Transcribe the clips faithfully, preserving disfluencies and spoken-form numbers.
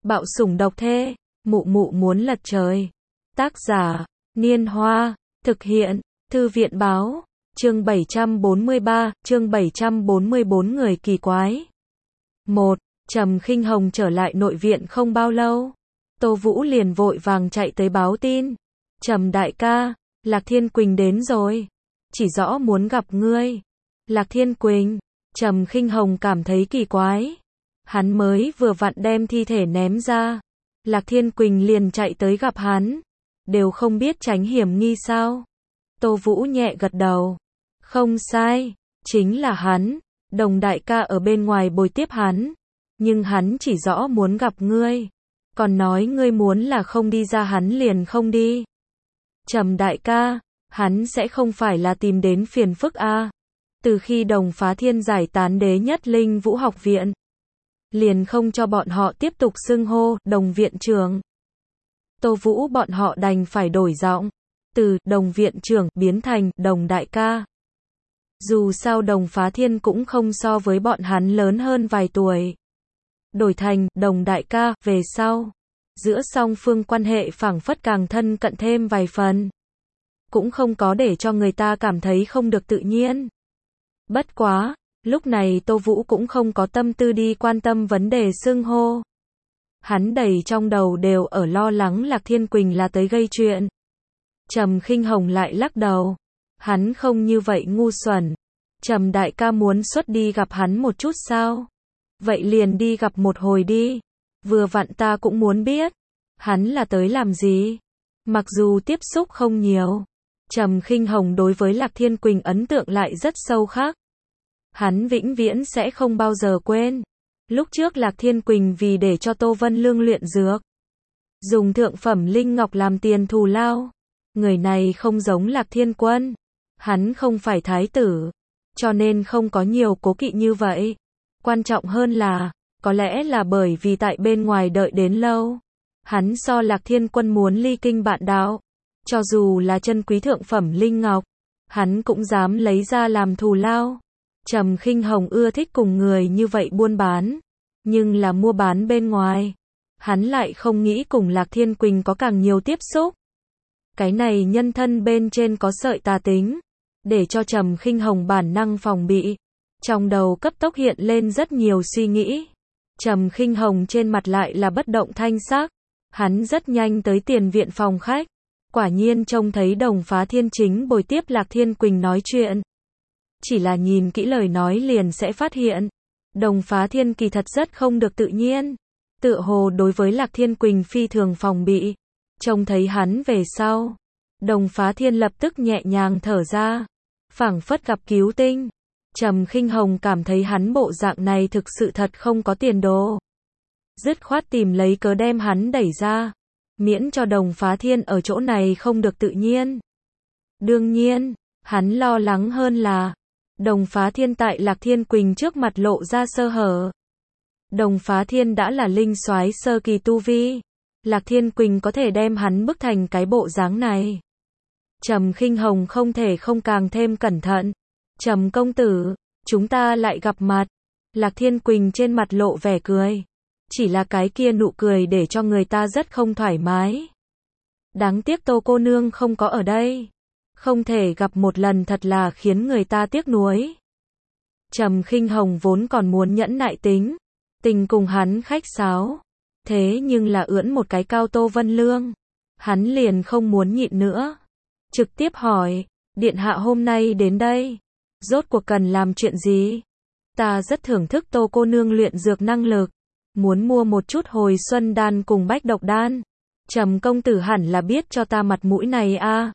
Bạo sủng độc thê, mụ mụ muốn lật trời. Tác giả, Niên Hoa, thực hiện, Thư viện báo, chương bảy trăm bốn mươi ba, chương bảy trăm bốn mươi bốn người kỳ quái. một. Trầm Khinh Hồng trở lại nội viện không bao lâu. Tô Vũ liền vội vàng chạy tới báo tin. Trầm đại ca, Lạc Thiên Quỳnh đến rồi. Chỉ rõ muốn gặp ngươi. Lạc Thiên Quỳnh, Trầm Khinh Hồng cảm thấy kỳ quái. Hắn mới vừa vặn đem thi thể ném ra. Lạc Thiên Quỳnh liền chạy tới gặp hắn. Đều không biết tránh hiểm nghi sao. Tô Vũ nhẹ gật đầu. Không sai, chính là hắn. Đồng đại ca ở bên ngoài bồi tiếp hắn. Nhưng hắn chỉ rõ muốn gặp ngươi. Còn nói ngươi muốn là không đi ra hắn liền không đi. Trầm đại ca, hắn sẽ không phải là tìm đến phiền phức a? Từ khi Đồng Phá Thiên giải tán Đế Nhất Linh Vũ học viện, liền không cho bọn họ tiếp tục xưng hô Đồng viện trưởng. Tô Vũ bọn họ đành phải đổi giọng, từ Đồng viện trưởng biến thành Đồng đại ca. Dù sao Đồng Phá Thiên cũng không so với bọn hắn lớn hơn vài tuổi. Đổi thành Đồng đại ca về sau, giữa song phương quan hệ phảng phất càng thân cận thêm vài phần. Cũng không có để cho người ta cảm thấy không được tự nhiên. Bất quá, lúc này Tô Vũ cũng không có tâm tư đi quan tâm vấn đề xưng hô. Hắn đầy trong đầu đều ở lo lắng Lạc Thiên Quỳnh là tới gây chuyện. Trầm Khinh Hồng lại lắc đầu. Hắn không như vậy ngu xuẩn. Trầm đại ca muốn xuất đi gặp hắn một chút sao? Vậy liền đi gặp một hồi đi. Vừa vặn ta cũng muốn biết. Hắn là tới làm gì? Mặc dù tiếp xúc không nhiều. Trầm Khinh Hồng đối với Lạc Thiên Quỳnh ấn tượng lại rất sâu khắc. Hắn vĩnh viễn sẽ không bao giờ quên. Lúc trước Lạc Thiên Quỳnh vì để cho Tô Vân Lương luyện dược, dùng thượng phẩm linh ngọc làm tiền thù lao. Người này không giống Lạc Thiên Quân. Hắn không phải thái tử, cho nên không có nhiều cố kỵ như vậy. Quan trọng hơn là, có lẽ là bởi vì tại bên ngoài đợi đến lâu. Hắn so Lạc Thiên Quân muốn ly kinh bạn đạo. Cho dù là chân quý thượng phẩm linh ngọc, hắn cũng dám lấy ra làm thù lao. Trầm Khinh Hồng ưa thích cùng người như vậy buôn bán, nhưng là mua bán bên ngoài. Hắn lại không nghĩ cùng Lạc Thiên Quỳnh có càng nhiều tiếp xúc. Cái này nhân thân bên trên có sợi tà tính, để cho Trầm Khinh Hồng bản năng phòng bị. Trong đầu cấp tốc hiện lên rất nhiều suy nghĩ. Trầm Khinh Hồng trên mặt lại là bất động thanh sắc. Hắn rất nhanh tới tiền viện phòng khách. Quả nhiên trông thấy Đồng Phá Thiên chính bồi tiếp Lạc Thiên Quỳnh nói chuyện. Chỉ là nhìn kỹ lời nói liền sẽ phát hiện. Đồng Phá Thiên kỳ thật rất không được tự nhiên. Tựa hồ đối với Lạc Thiên Quỳnh phi thường phòng bị. Trông thấy hắn về sau. Đồng Phá Thiên lập tức nhẹ nhàng thở ra. Phảng phất gặp cứu tinh. Trầm Khinh Hồng cảm thấy hắn bộ dạng này thực sự thật không có tiền đồ. Dứt khoát tìm lấy cớ đem hắn đẩy ra. Miễn cho Đồng Phá Thiên ở chỗ này không được tự nhiên. Đương nhiên, hắn lo lắng hơn là Đồng Phá Thiên tại Lạc Thiên Quỳnh trước mặt lộ ra sơ hở. Đồng Phá Thiên đã là linh soái sơ kỳ tu vi. Lạc Thiên Quỳnh có thể đem hắn bức thành cái bộ dáng này. Trầm Khinh Hồng không thể không càng thêm cẩn thận. Trầm công tử, chúng ta lại gặp mặt. Lạc Thiên Quỳnh trên mặt lộ vẻ cười. Chỉ là cái kia nụ cười để cho người ta rất không thoải mái. Đáng tiếc Tô cô nương không có ở đây. Không thể gặp một lần thật là khiến người ta tiếc nuối. Trầm Khinh Hồng vốn còn muốn nhẫn nại tính, tình cùng hắn khách sáo. Thế nhưng là ưỡn một cái cao Tô Vân Lương. Hắn liền không muốn nhịn nữa. Trực tiếp hỏi, điện hạ hôm nay đến đây. Rốt cuộc cần làm chuyện gì? Ta rất thưởng thức Tô cô nương luyện dược năng lực. Muốn mua một chút hồi xuân đan cùng bách độc đan. Trầm công tử hẳn là biết cho ta mặt mũi này a.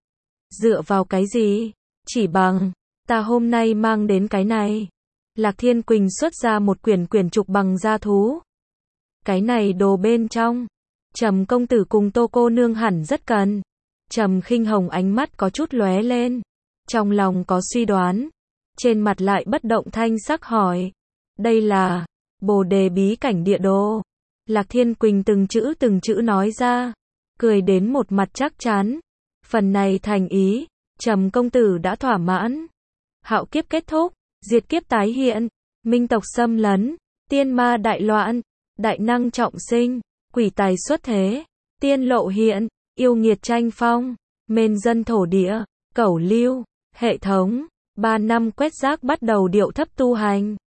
Dựa vào cái gì? Chỉ bằng, ta hôm nay mang đến cái này. Lạc Thiên Quỳnh xuất ra một quyển quyển trục bằng da thú. Cái này đồ bên trong. Trầm công tử cùng Tô cô nương hẳn rất cần. Trầm Khinh Hồng ánh mắt có chút lóe lên. Trong lòng có suy đoán. Trên mặt lại bất động thanh sắc hỏi. Đây là Bồ đề bí cảnh địa đồ. Lạc Thiên Quỳnh từng chữ từng chữ nói ra. Cười đến một mặt chắc chắn. Phần này thành ý. Trầm công tử đã thỏa mãn. Hạo kiếp kết thúc. Diệt kiếp tái hiện. Minh tộc xâm lấn. Tiên ma đại loạn. đại năng trọng sinh, quỷ tài xuất thế, tiên lộ hiện, yêu nghiệt tranh phong, mên dân thổ địa, cẩu lưu, hệ thống, ba năm quét rác bắt đầu điệu thấp tu hành.